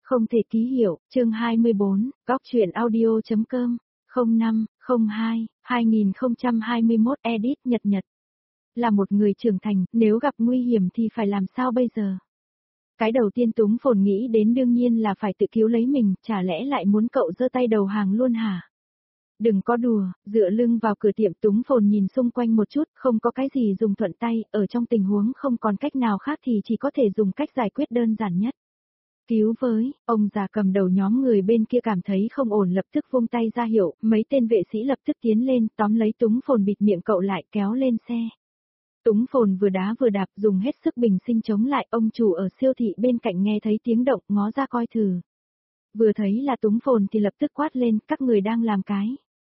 Không thể ký hiệu, chương 24, góc truyện audio.com, 05-02-2021 edit Nhật Nhật. Là một người trưởng thành, nếu gặp nguy hiểm thì phải làm sao bây giờ? Cái đầu tiên Túng Phồn nghĩ đến đương nhiên là phải tự cứu lấy mình, chả lẽ lại muốn cậu giơ tay đầu hàng luôn hả? Đừng có đùa, dựa lưng vào cửa tiệm Túng Phồn nhìn xung quanh một chút, không có cái gì dùng thuận tay, ở trong tình huống không còn cách nào khác thì chỉ có thể dùng cách giải quyết đơn giản nhất. Cứu với, ông già cầm đầu nhóm người bên kia cảm thấy không ổn lập tức vung tay ra hiệu, mấy tên vệ sĩ lập tức tiến lên, tóm lấy Túng Phồn bịt miệng cậu lại kéo lên xe. Túng Phồn vừa đá vừa đạp dùng hết sức bình sinh chống lại, ông chủ ở siêu thị bên cạnh nghe thấy tiếng động ngó ra coi thử. Vừa thấy là Túng Phồn thì lập tức quát lên, các người đang làm cái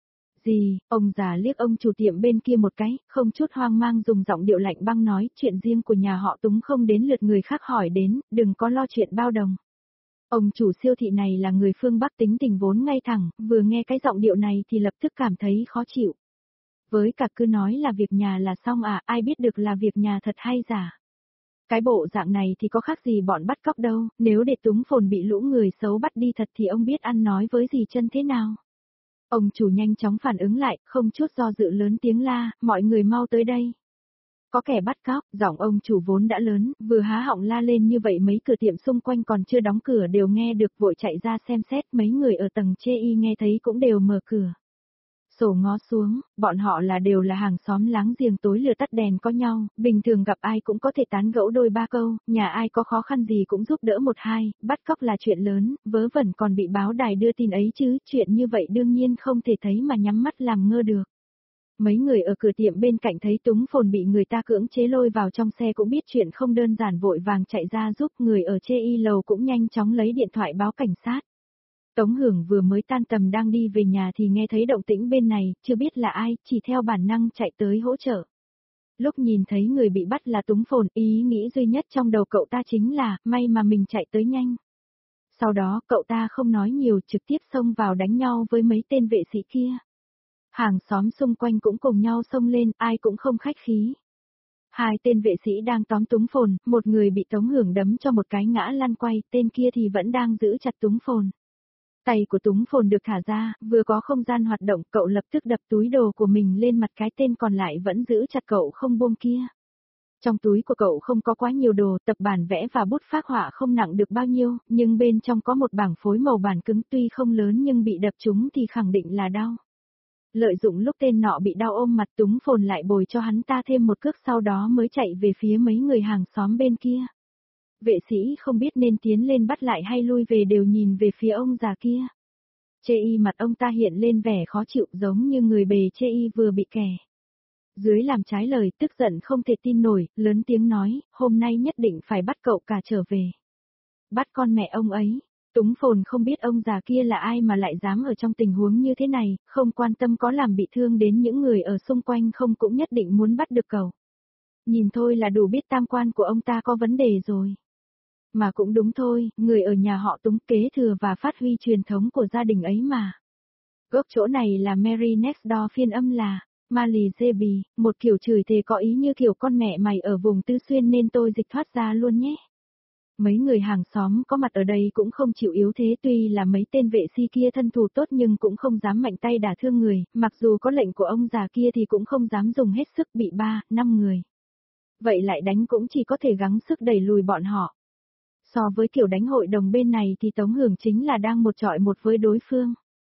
gì? Ông già liếc ông chủ tiệm bên kia một cái, không chút hoang mang dùng giọng điệu lạnh băng nói, chuyện riêng của nhà họ Túng không đến lượt người khác hỏi đến, đừng có lo chuyện bao đồng. Ông chủ siêu thị này là người phương Bắc tính tình vốn ngay thẳng, vừa nghe cái giọng điệu này thì lập tức cảm thấy khó chịu. Với cả cứ nói là việc nhà là xong à, ai biết được là việc nhà thật hay giả. Cái bộ dạng này thì có khác gì bọn bắt cóc đâu, nếu để Túng Phồn bị lũ người xấu bắt đi thật thì ông biết ăn nói với gì chân thế nào. Ông chủ nhanh chóng phản ứng lại, không chút do dự lớn tiếng la, mọi người mau tới đây. Có kẻ bắt cóc, giọng ông chủ vốn đã lớn, vừa há họng la lên như vậy mấy cửa tiệm xung quanh còn chưa đóng cửa đều nghe được vội chạy ra xem xét, mấy người ở tầng chê y nghe thấy cũng đều mở cửa. Sổ ngó xuống, bọn họ đều là hàng xóm láng giềng tối lửa tắt đèn có nhau, bình thường gặp ai cũng có thể tán gẫu đôi ba câu, nhà ai có khó khăn gì cũng giúp đỡ một hai, bắt cóc là chuyện lớn, vớ vẩn còn bị báo đài đưa tin ấy chứ, chuyện như vậy đương nhiên không thể thấy mà nhắm mắt làm ngơ được. Mấy người ở cửa tiệm bên cạnh thấy Túng Phồn bị người ta cưỡng chế lôi vào trong xe cũng biết chuyện không đơn giản vội vàng chạy ra giúp, người ở chê y lầu cũng nhanh chóng lấy điện thoại báo cảnh sát. Tống Hưởng vừa mới tan tầm đang đi về nhà thì nghe thấy động tĩnh bên này, chưa biết là ai, chỉ theo bản năng chạy tới hỗ trợ. Lúc nhìn thấy người bị bắt là Túng Phồn, ý nghĩ duy nhất trong đầu cậu ta chính là, may mà mình chạy tới nhanh. Sau đó cậu ta không nói nhiều trực tiếp xông vào đánh nhau với mấy tên vệ sĩ kia. Hàng xóm xung quanh cũng cùng nhau xông lên, ai cũng không khách khí. Hai tên vệ sĩ đang tóm Túng Phồn, một người bị Tống Hưởng đấm cho một cái ngã lăn quay, tên kia thì vẫn đang giữ chặt Túng Phồn. Tay của Túng Phồn được thả ra, vừa có không gian hoạt động, cậu lập tức đập túi đồ của mình lên mặt cái tên còn lại vẫn giữ chặt cậu không buông kia. Trong túi của cậu không có quá nhiều đồ, tập bản vẽ và bút phác họa không nặng được bao nhiêu, nhưng bên trong có một bảng phối màu bản cứng tuy không lớn nhưng bị đập trúng thì khẳng định là đau. Lợi dụng lúc tên nọ bị đau ôm mặt Túng Phồn lại bồi cho hắn ta thêm một cước sau đó mới chạy về phía mấy người hàng xóm bên kia. Vệ sĩ không biết nên tiến lên bắt lại hay lui về đều nhìn về phía ông già kia. Chê y mặt ông ta hiện lên vẻ khó chịu giống như người bề chê y vừa bị kẻ dưới làm trái lời, tức giận không thể tin nổi, lớn tiếng nói, hôm nay nhất định phải bắt cậu cả trở về. Bắt con mẹ ông ấy. Túng Phồn không biết ông già kia là ai mà lại dám ở trong tình huống như thế này, không quan tâm có làm bị thương đến những người ở xung quanh không cũng nhất định muốn bắt được cậu. Nhìn thôi là đủ biết tam quan của ông ta có vấn đề rồi. Mà cũng đúng thôi, người ở nhà họ Túng kế thừa và phát huy truyền thống của gia đình ấy mà. Gốc chỗ này là Mary Next Door phiên âm là Mali Zebi, một kiểu chửi thề có ý như kiểu con mẹ mày ở vùng Tư Xuyên nên tôi dịch thoát ra luôn nhé. Mấy người hàng xóm có mặt ở đây cũng không chịu yếu thế, tuy là mấy tên vệ sĩ kia thân thủ tốt nhưng cũng không dám mạnh tay đả thương người, mặc dù có lệnh của ông già kia thì cũng không dám dùng hết sức, bị 3-5 người. Vậy lại đánh cũng chỉ có thể gắng sức đẩy lùi bọn họ. So với kiểu đánh hội đồng bên này thì Tống Hưởng chính là đang một chọi một với đối phương.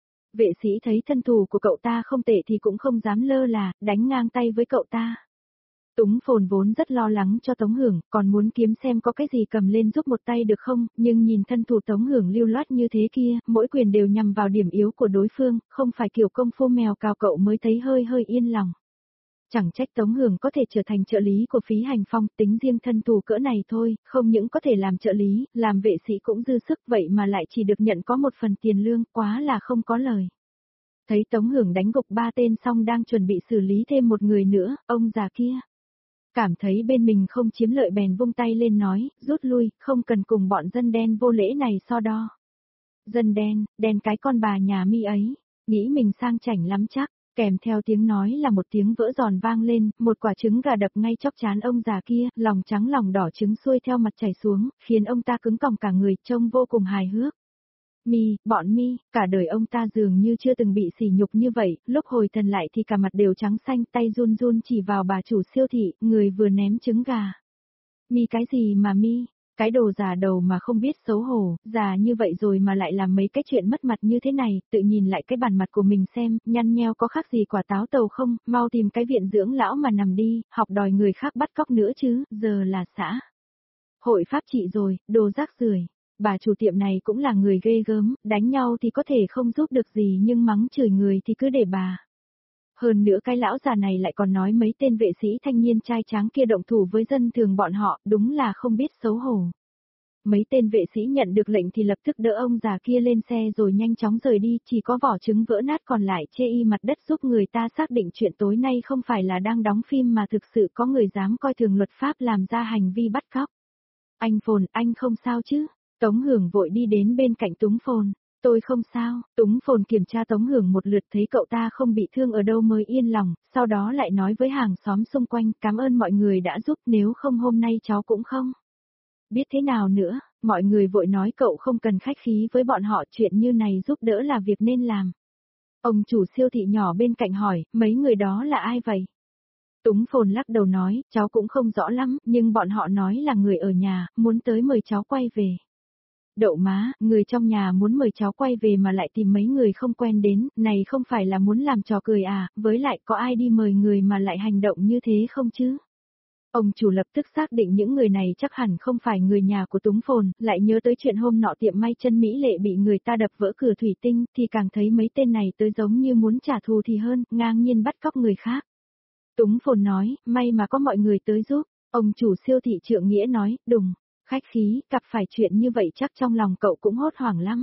Vệ sĩ thấy thân thủ của cậu ta không tệ thì cũng không dám lơ là, đánh ngang tay với cậu ta. Túng Phồn vốn rất lo lắng cho Tống Hưởng, còn muốn kiếm xem có cái gì cầm lên giúp một tay được không, nhưng nhìn thân thủ Tống Hưởng lưu loát như thế kia, mỗi quyền đều nhằm vào điểm yếu của đối phương, không phải kiểu công phu mèo cào cậu mới thấy hơi yên lòng. Chẳng trách Tống Hưởng có thể trở thành trợ lý của Phí Hành Phong, tính riêng thân thủ cỡ này thôi, không những có thể làm trợ lý, làm vệ sĩ cũng dư sức vậy mà lại chỉ được nhận có một phần tiền lương, quá là không có lời. Thấy Tống Hưởng đánh gục 3 tên xong đang chuẩn bị xử lý thêm một người nữa, ông già kia cảm thấy bên mình không chiếm lợi bèn vung tay lên nói, rút lui, không cần cùng bọn dân đen vô lễ này so đo. Dân đen, đen cái con bà nhà mi ấy, nghĩ mình sang chảnh lắm chắc. Kèm theo tiếng nói là một tiếng vỡ giòn vang lên, một quả trứng gà đập ngay chóp trán ông già kia, lòng trắng lòng đỏ trứng xuôi theo mặt chảy xuống, khiến ông ta cứng còng cả người, trông vô cùng hài hước. Bọn mi, cả đời ông ta dường như chưa từng bị sỉ nhục như vậy, lúc hồi thần lại thì cả mặt đều trắng xanh, tay run run chỉ vào bà chủ siêu thị, người vừa ném trứng gà. Cái gì mà cái đồ già đầu mà không biết xấu hổ, già như vậy rồi mà lại làm mấy cái chuyện mất mặt như thế này, tự nhìn lại cái bản mặt của mình xem, nhăn nheo có khác gì quả táo tàu không, mau tìm cái viện dưỡng lão mà nằm đi, học đòi người khác bắt cóc nữa chứ, giờ là xã hội pháp trị rồi, đồ rác rưởi. Bà chủ tiệm này cũng là người ghê gớm, đánh nhau thì có thể không giúp được gì nhưng mắng chửi người thì cứ để bà. Hơn nữa cái lão già này lại còn nói mấy tên vệ sĩ thanh niên trai tráng kia động thủ với dân thường bọn họ, đúng là không biết xấu hổ. Mấy tên vệ sĩ nhận được lệnh thì lập tức đỡ ông già kia lên xe rồi nhanh chóng rời đi, chỉ có vỏ trứng vỡ nát còn lại chê y mặt đất giúp người ta xác định chuyện tối nay không phải là đang đóng phim mà thực sự có người dám coi thường luật pháp làm ra hành vi bắt cóc. Anh Phồn, anh không sao chứ? Tống Hưởng vội đi đến bên cạnh Túng Phồn. Tôi không sao, Túng Phồn kiểm tra Tống Hưởng một lượt thấy cậu ta không bị thương ở đâu mới yên lòng, sau đó lại nói với hàng xóm xung quanh cảm ơn mọi người đã giúp nếu không hôm nay cháu cũng không biết thế nào nữa, mọi người vội nói cậu không cần khách khí với bọn họ chuyện như này giúp đỡ là việc nên làm. Ông chủ siêu thị nhỏ bên cạnh hỏi, mấy người đó là ai vậy? Túng Phồn lắc đầu nói, cháu cũng không rõ lắm, nhưng bọn họ nói là người ở nhà, muốn tới mời cháu quay về. Đậu má, người trong nhà muốn mời cháu quay về mà lại tìm mấy người không quen đến, này không phải là muốn làm trò cười à, với lại có ai đi mời người mà lại hành động như thế không chứ? Ông chủ lập tức xác định những người này chắc hẳn không phải người nhà của Túng Phồn, lại nhớ tới chuyện hôm nọ tiệm may chân mỹ lệ bị người ta đập vỡ cửa thủy tinh, thì càng thấy mấy tên này tới giống như muốn trả thù thì hơn, ngang nhiên bắt cóc người khác. Túng Phồn nói, may mà có mọi người tới giúp, ông chủ siêu thị Trượng Nghĩa nói, đùng, khách khí, gặp phải chuyện như vậy chắc trong lòng cậu cũng hốt hoảng lắm.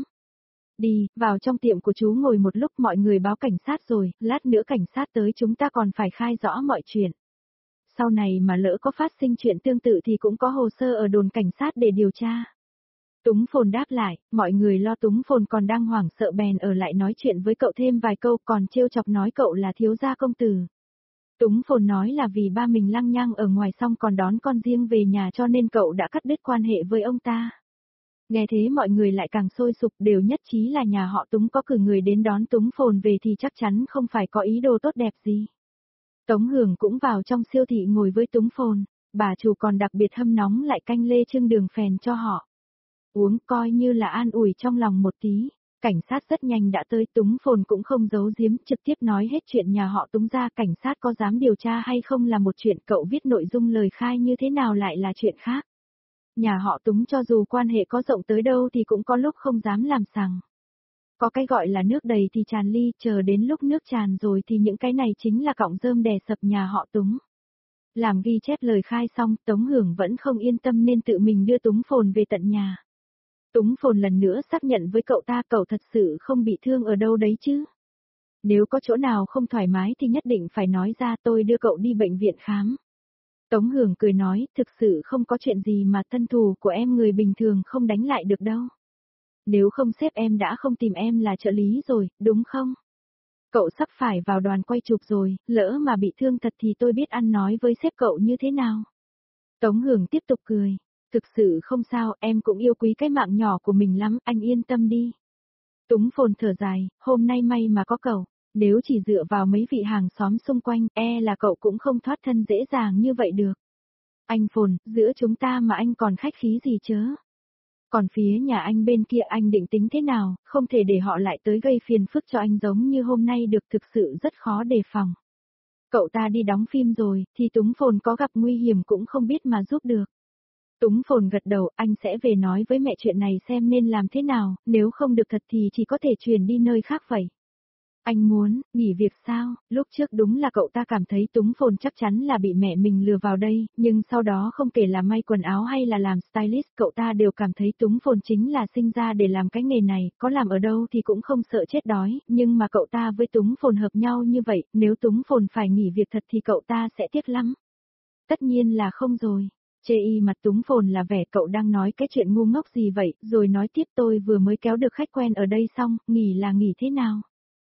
Đi, vào trong tiệm của chú ngồi một lúc mọi người báo cảnh sát rồi, lát nữa cảnh sát tới chúng ta còn phải khai rõ mọi chuyện. Sau này mà lỡ có phát sinh chuyện tương tự thì cũng có hồ sơ ở đồn cảnh sát để điều tra. Túng Phồn đáp lại, mọi người lo Túng Phồn còn đang hoảng sợ bèn ở lại nói chuyện với cậu thêm vài câu còn trêu chọc nói cậu là thiếu gia công tử. Túng Phồn nói là vì ba mình lăng nhăng ở ngoài xong còn đón con riêng về nhà cho nên cậu đã cắt đứt quan hệ với ông ta. Nghe thế mọi người lại càng sôi sục đều nhất trí là nhà họ Túng có cử người đến đón Túng Phồn về thì chắc chắn không phải có ý đồ tốt đẹp gì. Tống Hưởng cũng vào trong siêu thị ngồi với Túng Phồn, bà chủ còn đặc biệt hâm nóng lại canh lê trưng đường phèn cho họ. Uống coi như là an ủi trong lòng một tí. Cảnh sát rất nhanh đã tới, Túng Phồn cũng không giấu giếm, trực tiếp nói hết chuyện nhà họ Túng ra, cảnh sát có dám điều tra hay không là một chuyện, cậu viết nội dung lời khai như thế nào lại là chuyện khác. Nhà họ Túng cho dù quan hệ có rộng tới đâu thì cũng có lúc không dám làm sằng. Có cái gọi là nước đầy thì tràn ly, chờ đến lúc nước tràn rồi thì những cái này chính là cọng rơm đè sập nhà họ Túng. Làm ghi chép lời khai xong, Tống Hưởng vẫn không yên tâm nên tự mình đưa Túng Phồn về tận nhà. Túng Phồn lần nữa xác nhận với cậu ta cậu thật sự không bị thương ở đâu đấy chứ. Nếu có chỗ nào không thoải mái thì nhất định phải nói ra tôi đưa cậu đi bệnh viện khám. Tống Hưởng cười nói thực sự không có chuyện gì mà thân thù của em người bình thường không đánh lại được đâu. Nếu không sếp em đã không tìm em là trợ lý rồi, đúng không? Cậu sắp phải vào đoàn quay chụp rồi, lỡ mà bị thương thật thì tôi biết ăn nói với sếp cậu như thế nào. Tống Hưởng tiếp tục cười. Thực sự không sao, em cũng yêu quý cái mạng nhỏ của mình lắm, anh yên tâm đi. Túng Phồn thở dài, hôm nay may mà có cậu, nếu chỉ dựa vào mấy vị hàng xóm xung quanh, là cậu cũng không thoát thân dễ dàng như vậy được. Anh Phồn, giữa chúng ta mà anh còn khách khí gì chớ? Còn phía nhà anh bên kia anh định tính thế nào, không thể để họ lại tới gây phiền phức cho anh giống như hôm nay được, thực sự rất khó đề phòng. Cậu ta đi đóng phim rồi, thì Túng Phồn có gặp nguy hiểm cũng không biết mà giúp được. Túng Phồn gật đầu, anh sẽ về nói với mẹ chuyện này xem nên làm thế nào, nếu không được thật thì chỉ có thể chuyển đi nơi khác vậy. Anh muốn, nghỉ việc sao? Lúc trước đúng là cậu ta cảm thấy Túng Phồn chắc chắn là bị mẹ mình lừa vào đây, nhưng sau đó không kể là may quần áo hay là làm stylist, cậu ta đều cảm thấy Túng Phồn chính là sinh ra để làm cái nghề này, có làm ở đâu thì cũng không sợ chết đói, nhưng mà cậu ta với Túng Phồn hợp nhau như vậy, nếu Túng Phồn phải nghỉ việc thật thì cậu ta sẽ tiếc lắm. Tất nhiên là không rồi. Chê y mặt Túng Phồn là vẻ cậu đang nói cái chuyện ngu ngốc gì vậy, rồi nói tiếp tôi vừa mới kéo được khách quen ở đây xong, nghỉ là nghỉ thế nào?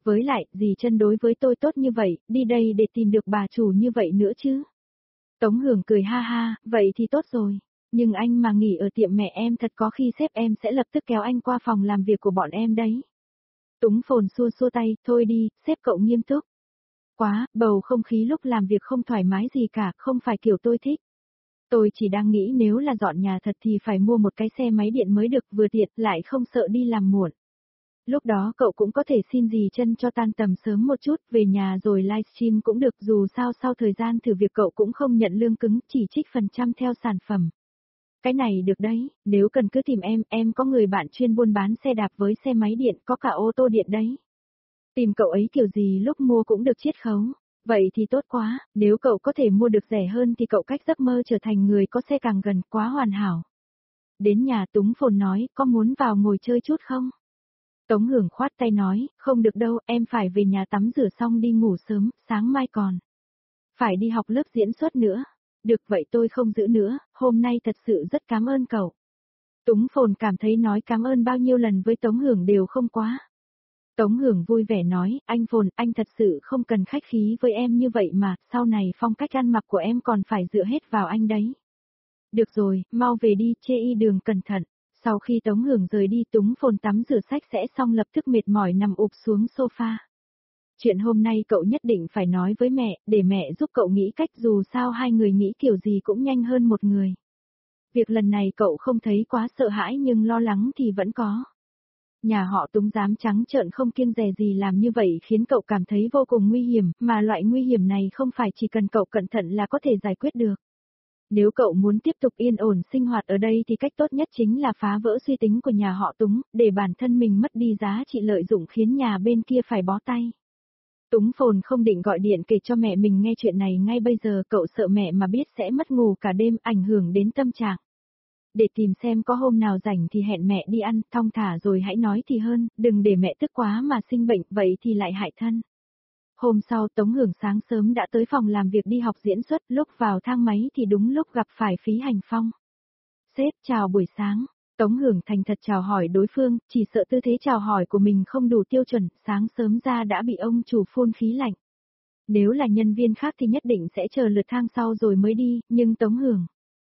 Với lại, dì chân đối với tôi tốt như vậy, đi đây để tìm được bà chủ như vậy nữa chứ. Tống Hưởng cười ha ha, vậy thì tốt rồi. Nhưng anh mà nghỉ ở tiệm mẹ em thật có khi sếp em sẽ lập tức kéo anh qua phòng làm việc của bọn em đấy. Túng Phồn xua xua tay, thôi đi, sếp cậu nghiêm túc. Quá, bầu không khí lúc làm việc không thoải mái gì cả, không phải kiểu tôi thích. Tôi chỉ đang nghĩ nếu là dọn nhà thật thì phải mua một cái xe máy điện mới được, vừa tiện lại không sợ đi làm muộn. Lúc đó cậu cũng có thể xin dì chân cho tan tầm sớm một chút, về nhà rồi livestream cũng được, dù sao sau thời gian thử việc cậu cũng không nhận lương cứng, chỉ trích phần trăm theo sản phẩm. Cái này được đấy, nếu cần cứ tìm em có người bạn chuyên buôn bán xe đạp với xe máy điện, có cả ô tô điện đấy. Tìm cậu ấy kiểu gì lúc mua cũng được chiết khấu. Vậy thì tốt quá, nếu cậu có thể mua được rẻ hơn thì cậu cách giấc mơ trở thành người có xe càng gần, quá hoàn hảo. Đến nhà Túng Phồn nói, có muốn vào ngồi chơi chút không? Tống Hưởng khoát tay nói, không được đâu, em phải về nhà tắm rửa xong đi ngủ sớm, sáng mai còn. Phải đi học lớp diễn xuất nữa. Được vậy tôi không giữ nữa, hôm nay thật sự rất cảm ơn cậu. Túng Phồn cảm thấy nói cảm ơn bao nhiêu lần với Tống Hưởng đều không quá. Tống Hưởng vui vẻ nói, anh Phồn, anh thật sự không cần khách khí với em như vậy mà, sau này phong cách ăn mặc của em còn phải dựa hết vào anh đấy. Được rồi, mau về đi, chê y đường cẩn thận. Sau khi Tống Hưởng rời đi, Túng Phồn tắm rửa sạch sẽ xong lập tức mệt mỏi nằm ụp xuống sofa. Chuyện hôm nay cậu nhất định phải nói với mẹ, để mẹ giúp cậu nghĩ cách, dù sao hai người nghĩ kiểu gì cũng nhanh hơn một người. Việc lần này cậu không thấy quá sợ hãi nhưng lo lắng thì vẫn có. Nhà họ Túng dám trắng trợn không kiêng dè gì làm như vậy khiến cậu cảm thấy vô cùng nguy hiểm, mà loại nguy hiểm này không phải chỉ cần cậu cẩn thận là có thể giải quyết được. Nếu cậu muốn tiếp tục yên ổn sinh hoạt ở đây thì cách tốt nhất chính là phá vỡ suy tính của nhà họ Túng, để bản thân mình mất đi giá trị lợi dụng khiến nhà bên kia phải bó tay. Túng Phồn không định gọi điện kể cho mẹ mình nghe chuyện này ngay bây giờ, cậu sợ mẹ mà biết sẽ mất ngủ cả đêm, ảnh hưởng đến tâm trạng. Để tìm xem có hôm nào rảnh thì hẹn mẹ đi ăn, thong thả rồi hãy nói thì hơn, đừng để mẹ tức quá mà sinh bệnh, vậy thì lại hại thân. Hôm sau Tống Hưởng sáng sớm đã tới phòng làm việc đi học diễn xuất, lúc vào thang máy thì đúng lúc gặp phải Phí Hành Phong. Sếp, chào buổi sáng. Tống Hưởng thành thật chào hỏi đối phương, chỉ sợ tư thế chào hỏi của mình không đủ tiêu chuẩn, sáng sớm ra đã bị ông chủ phun khí lạnh. Nếu là nhân viên khác thì nhất định sẽ chờ lượt thang sau rồi mới đi, nhưng Tống Hưởng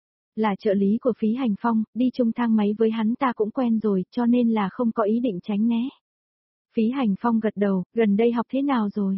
là trợ lý của Phí Hành Phong, đi chung thang máy với hắn ta cũng quen rồi, cho nên là không có ý định tránh né. Phí Hành Phong gật đầu, gần đây học thế nào rồi?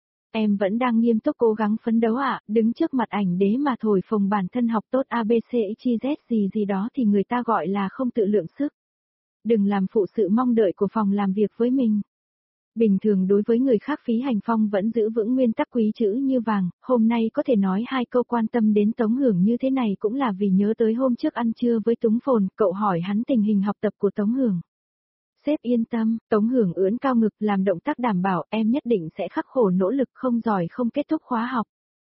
Em vẫn đang nghiêm túc cố gắng phấn đấu ạ, đứng trước mặt ảnh đế mà thổi phồng bản thân học tốt ABCXYZ gì gì đó thì người ta gọi là không tự lượng sức. Đừng làm phụ sự mong đợi của phòng làm việc với mình. Bình thường đối với người khác Phí Hành Phong vẫn giữ vững nguyên tắc quý chữ như vàng, hôm nay có thể nói hai câu quan tâm đến Tống Hưởng như thế này cũng là vì nhớ tới hôm trước ăn trưa với Túng Phồn, cậu hỏi hắn tình hình học tập của Tống Hưởng. Sếp yên tâm, Tống Hưởng ưỡn cao ngực làm động tác đảm bảo em nhất định sẽ khắc khổ nỗ lực, không giỏi không kết thúc khóa học.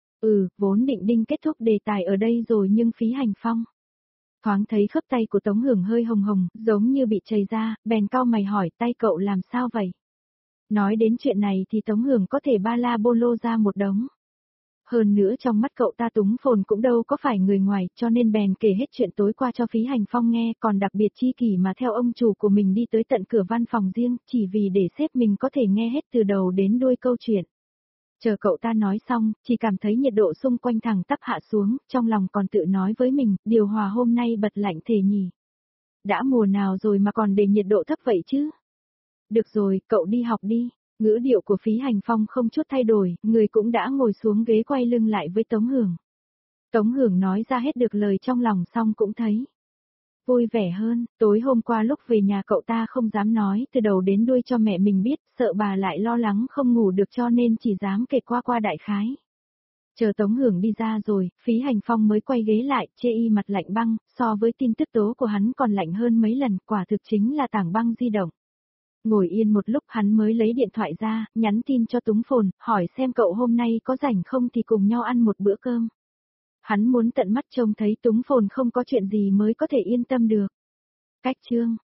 Vốn định đinh kết thúc đề tài ở đây rồi nhưng Phí Hành Phong. Thoáng thấy khớp tay của Tống Hưởng hơi hồng hồng, giống như bị chảy ra, bèn cau mày hỏi tay cậu làm sao vậy? Nói đến chuyện này thì Tống Hưởng có thể ba la bô lô ra một đống. Hơn nữa trong mắt cậu ta Túng Phồn cũng đâu có phải người ngoài, cho nên bèn kể hết chuyện tối qua cho Phí Hành Phong nghe, còn đặc biệt chi kỷ mà theo ông chủ của mình đi tới tận cửa văn phòng riêng, chỉ vì để sếp mình có thể nghe hết từ đầu đến đuôi câu chuyện. Chờ cậu ta nói xong, chỉ cảm thấy nhiệt độ xung quanh thẳng tắp hạ xuống, trong lòng còn tự nói với mình, điều hòa hôm nay bật lạnh thề nhỉ. Đã mùa nào rồi mà còn để nhiệt độ thấp vậy chứ? Được rồi, cậu đi học đi. Ngữ điệu của Phí Hành Phong không chút thay đổi, người cũng đã ngồi xuống ghế quay lưng lại với Tống Hưởng. Tống Hưởng nói ra hết được lời trong lòng xong cũng thấy vui vẻ hơn, tối hôm qua lúc về nhà cậu ta không dám nói từ đầu đến đuôi cho mẹ mình biết, sợ bà lại lo lắng không ngủ được cho nên chỉ dám kể qua đại khái. Chờ Tống Hưởng đi ra rồi, Phí Hành Phong mới quay ghế lại, chê y mặt lạnh băng, so với tin tức tố của hắn còn lạnh hơn mấy lần, quả thực chính là tảng băng di động. Ngồi yên một lúc hắn mới lấy điện thoại ra, nhắn tin cho Túng Phồn, hỏi xem cậu hôm nay có rảnh không thì cùng nhau ăn một bữa cơm. Hắn muốn tận mắt trông thấy Túng Phồn không có chuyện gì mới có thể yên tâm được. Cách chương